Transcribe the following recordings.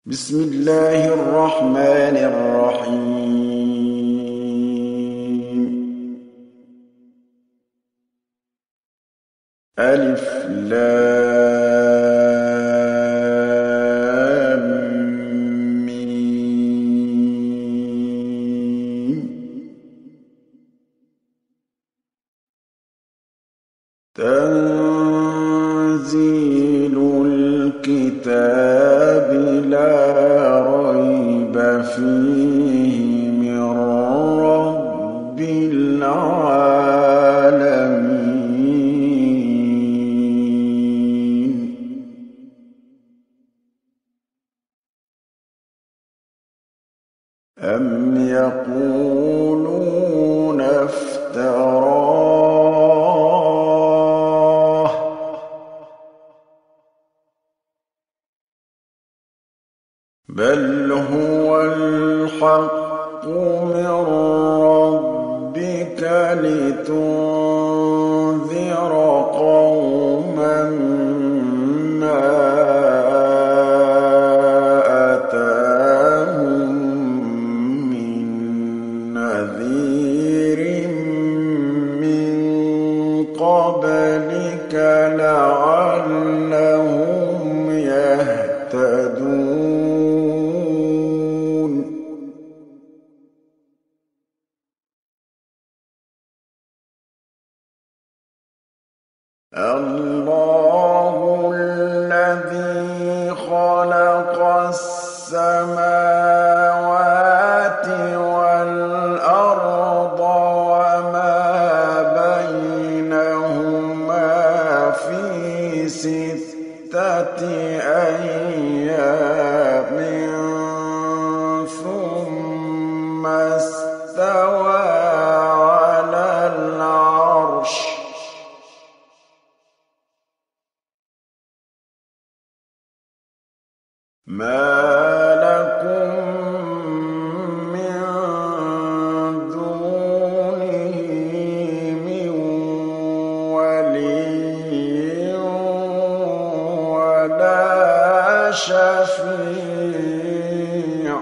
بسم الله الرحمن الرحيم. ألف لام ميم. تنزيل الكتاب لا ريب فيه من رب العالمين. أم يقولون افتراه بل هو الحق من ربك لتنذر قوما ما أتاهم من نذير من قبلك لعلهم يهتدون. الله الذي خلق السماوات والأرض وما بينهما في 6 أيام ثم استوى على العرش. ما لكم من دونه من ولي ولا شفيع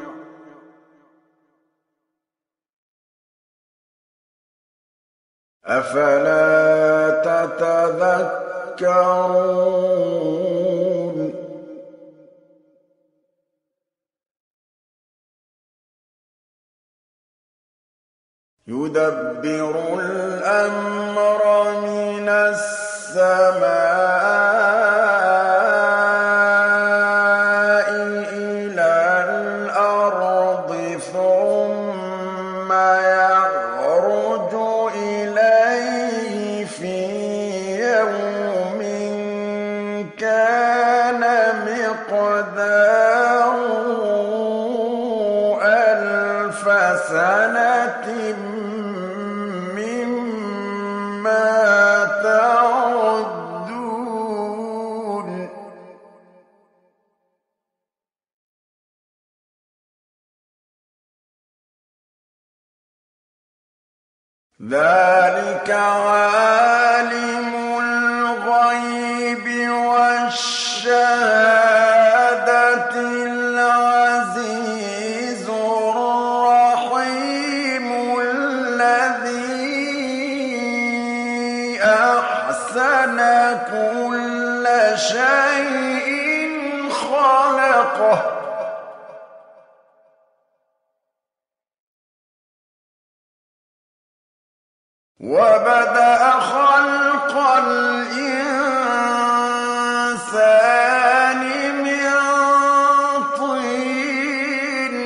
أفلا تتذكرون. يدبر الأمر من السماء إلى الأرض ثم يعرج إليه في يوم كان مقداره 1000 سنة مما تعدون. ذلك عالم الغيب والشهادة العزيز الرحيم الذي أحسن كل شيء خلقه وبدأ خلق الإنسان من طين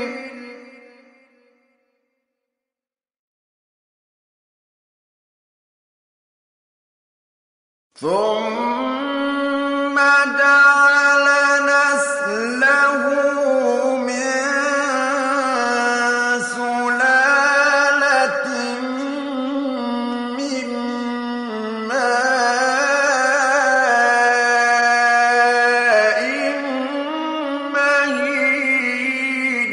ثم جعل نسله من سلالة من ماء مهين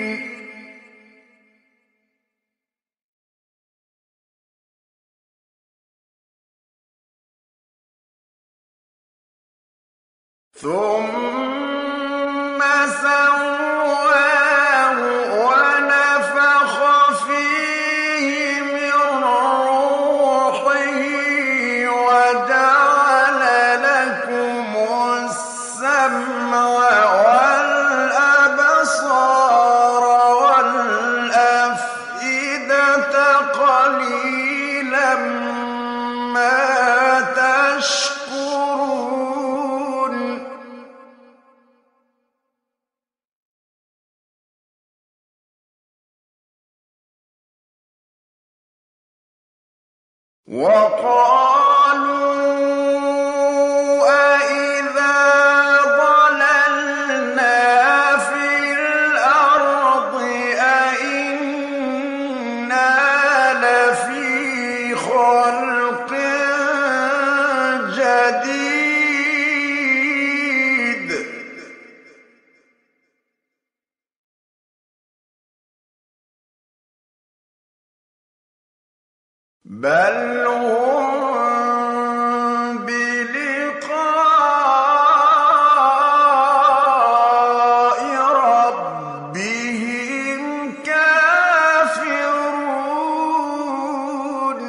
ثم سواه السمع والأبصار والأفئدة قليلا ما تشكرون وقالوا أإذا ضللنا في الأرض أإنا لفي خلق جديد بل هم بلقاء ربهم كافرون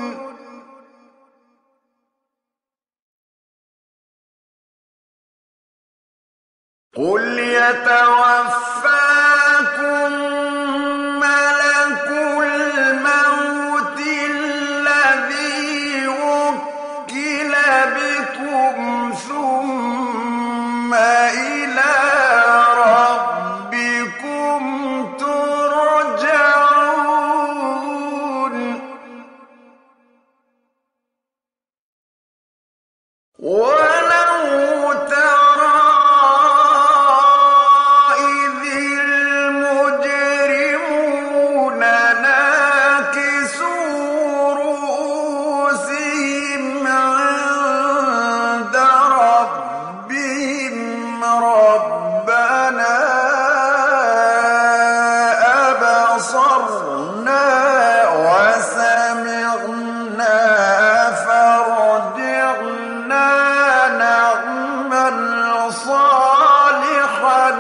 قل يتوفاكم ملك الموت الذي وكل بكم ثم إلى ربكم ترجعون ولو ترى إذ المجرمون ناكسوا رؤوسهم عند ربهم ربنا أبصرنا وسمعنا فارجعنا نعمل صالحا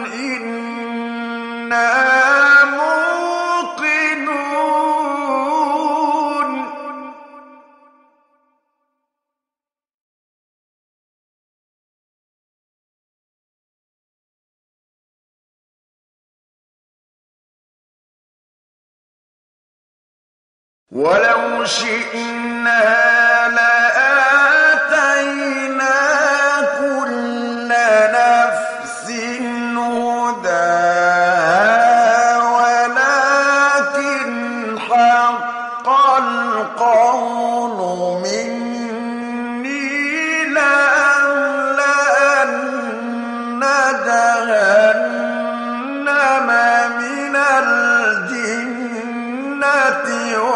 إنا موقنون ولو شئنا لآتينا كل نفس هداها ولكن حق القول مني لأملأن جهنم من الجنة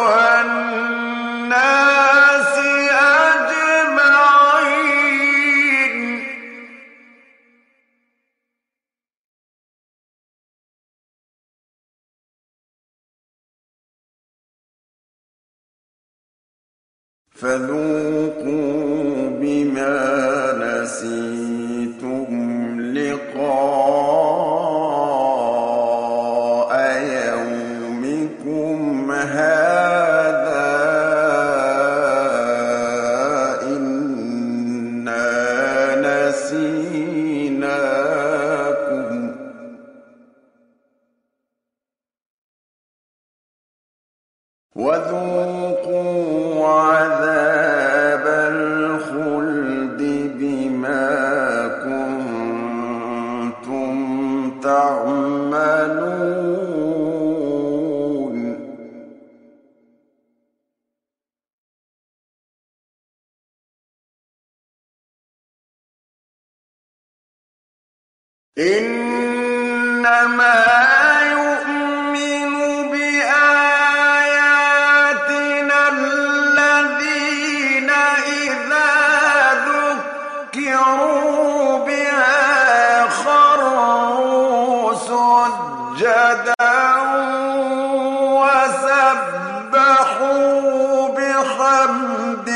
والناس أجمعين فذوقوا بما نسيتم لقاء يومكم هذا إنا نسيناكم وذوقوا عذاب الخلد بما كنتم تعملون إنما يؤمن بآياتنا الذين إذا ذكروا بها خروا سجدا وسبحوا بحمد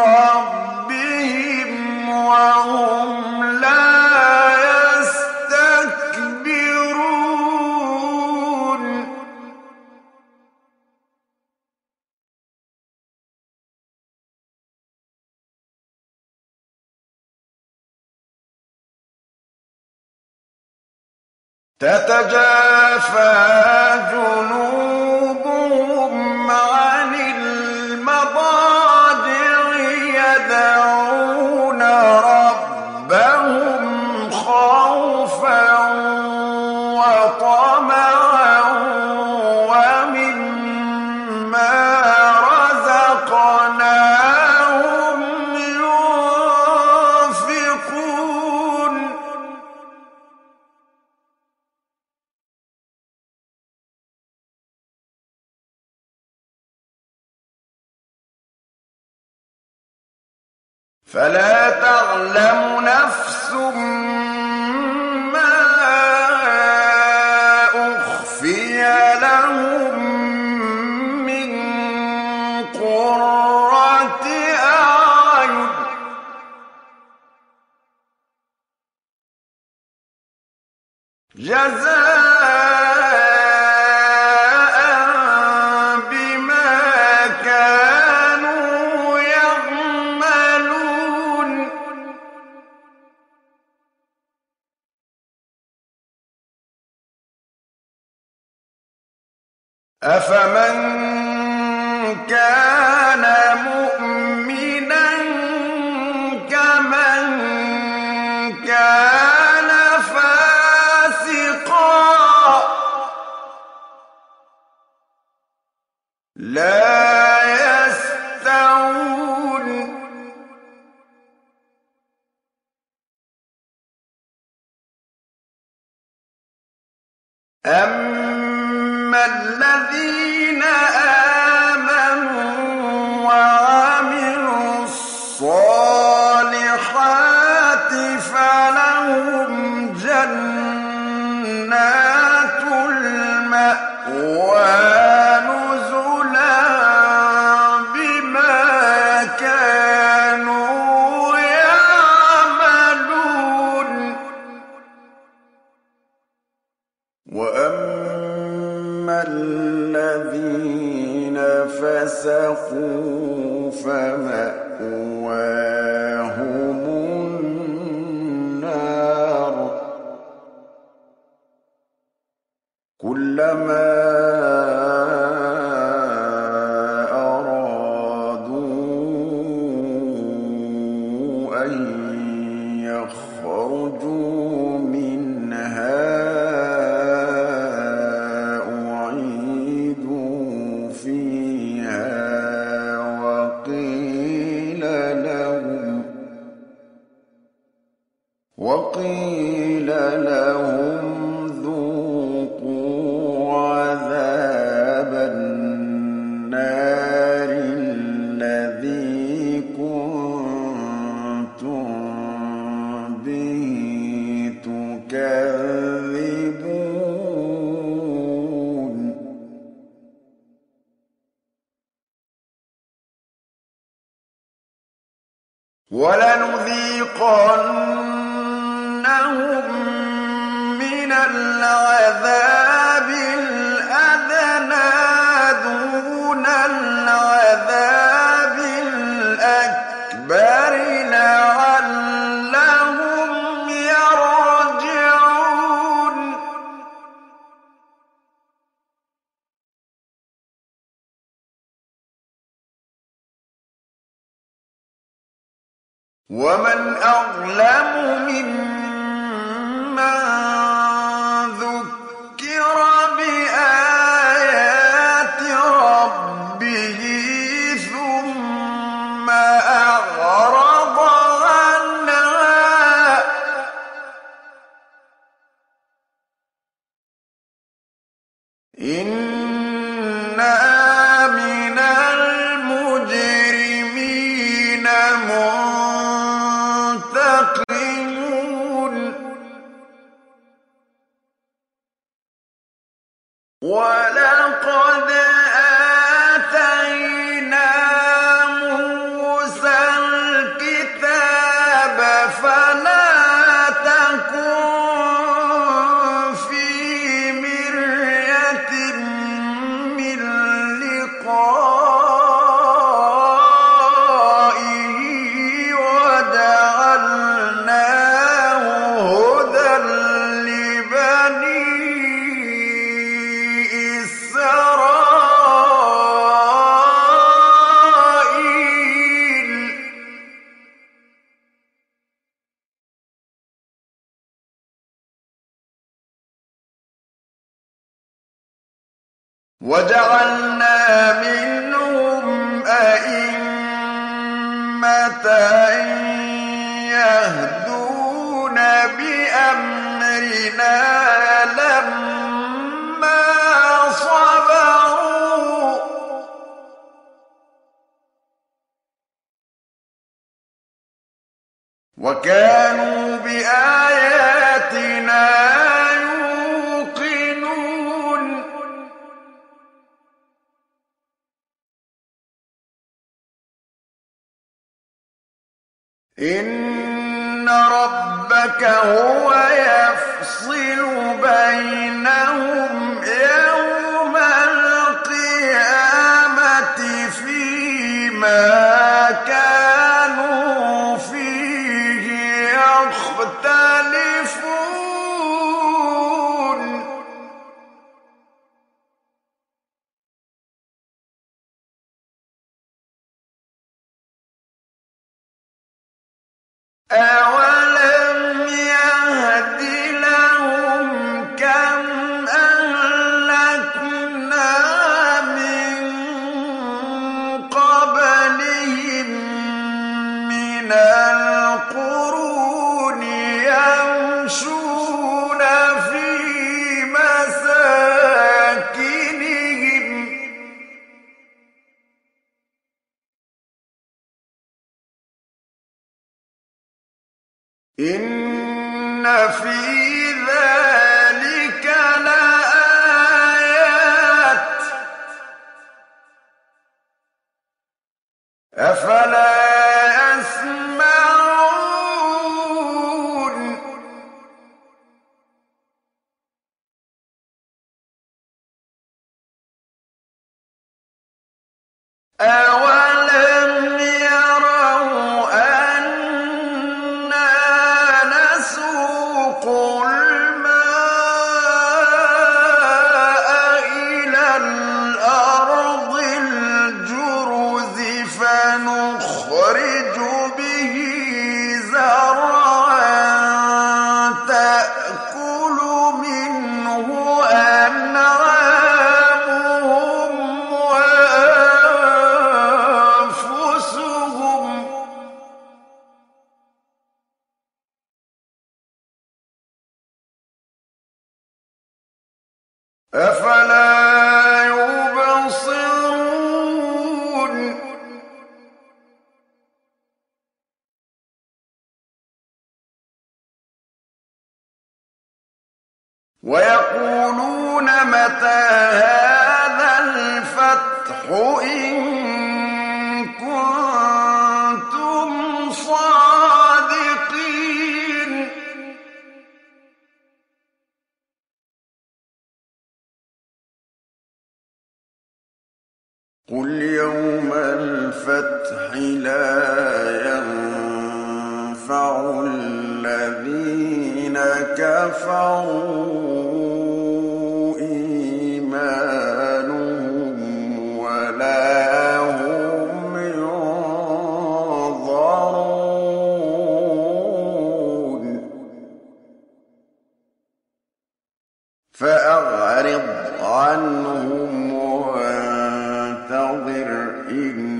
ربهم وهم لا يستكبرون تتجافى جنوبهم عن المضاجع يدعون ربهم خوفا وطمعا ومما رزقناهم ينفقون فلا تعلم نفس ما أخفي لهم من قرة أعين جزاء بما كانوا يعملون أفمن كان مؤمنا كمن كان فاسقا لا يستوون أما الذين آمنوا وعملوا الصالحات فلهم جنات المأوى نزلا بما كانوا يعملون وأما الذين فسقوا فمأواهم النار كلما أرادوا أن يخرجوا منها أعيدوا فيها وقيل لهم ذوقوا عذاب النار الذي كنتم به تكذبون ولنذيقنهم من العذاب الأدنى دون العذاب الأكبر لعلهم يرجعون ومن أظلم ممن ذكر بآيات ربه ثم أعرض عنها إنا من المجرمين منتقمون ولقد آتينا موسى الكتاب فلا تكن في مرية من لقائه وجعلناه هدى لبني وجعلنا منهم أئمة يهدون بأمرنا لما صبروا وكانوا بآياتنا يوقنون إن ربك هو يفصل بينهم يوم القيامة فيما كانوا فيه يختلفون أولم يهد لهم كم أهلكنا من قبلهم من القرون يمشون في مساكنهم إن في ذلك لآيات أفلا يسمعون أولم يروا أنا نسوق الماء إلى الأرض الجرز فنخرج به زرعا تأكل منه أنعامهم وأنفسهم أفلا يبصرون ويقولون متى هذا الفتح إن كنتم صادقين قل يوم الفتح لا ينفع الذين كفروا إيمانهم ولا هم ينظرون فأعرض عنهم وانتظر إن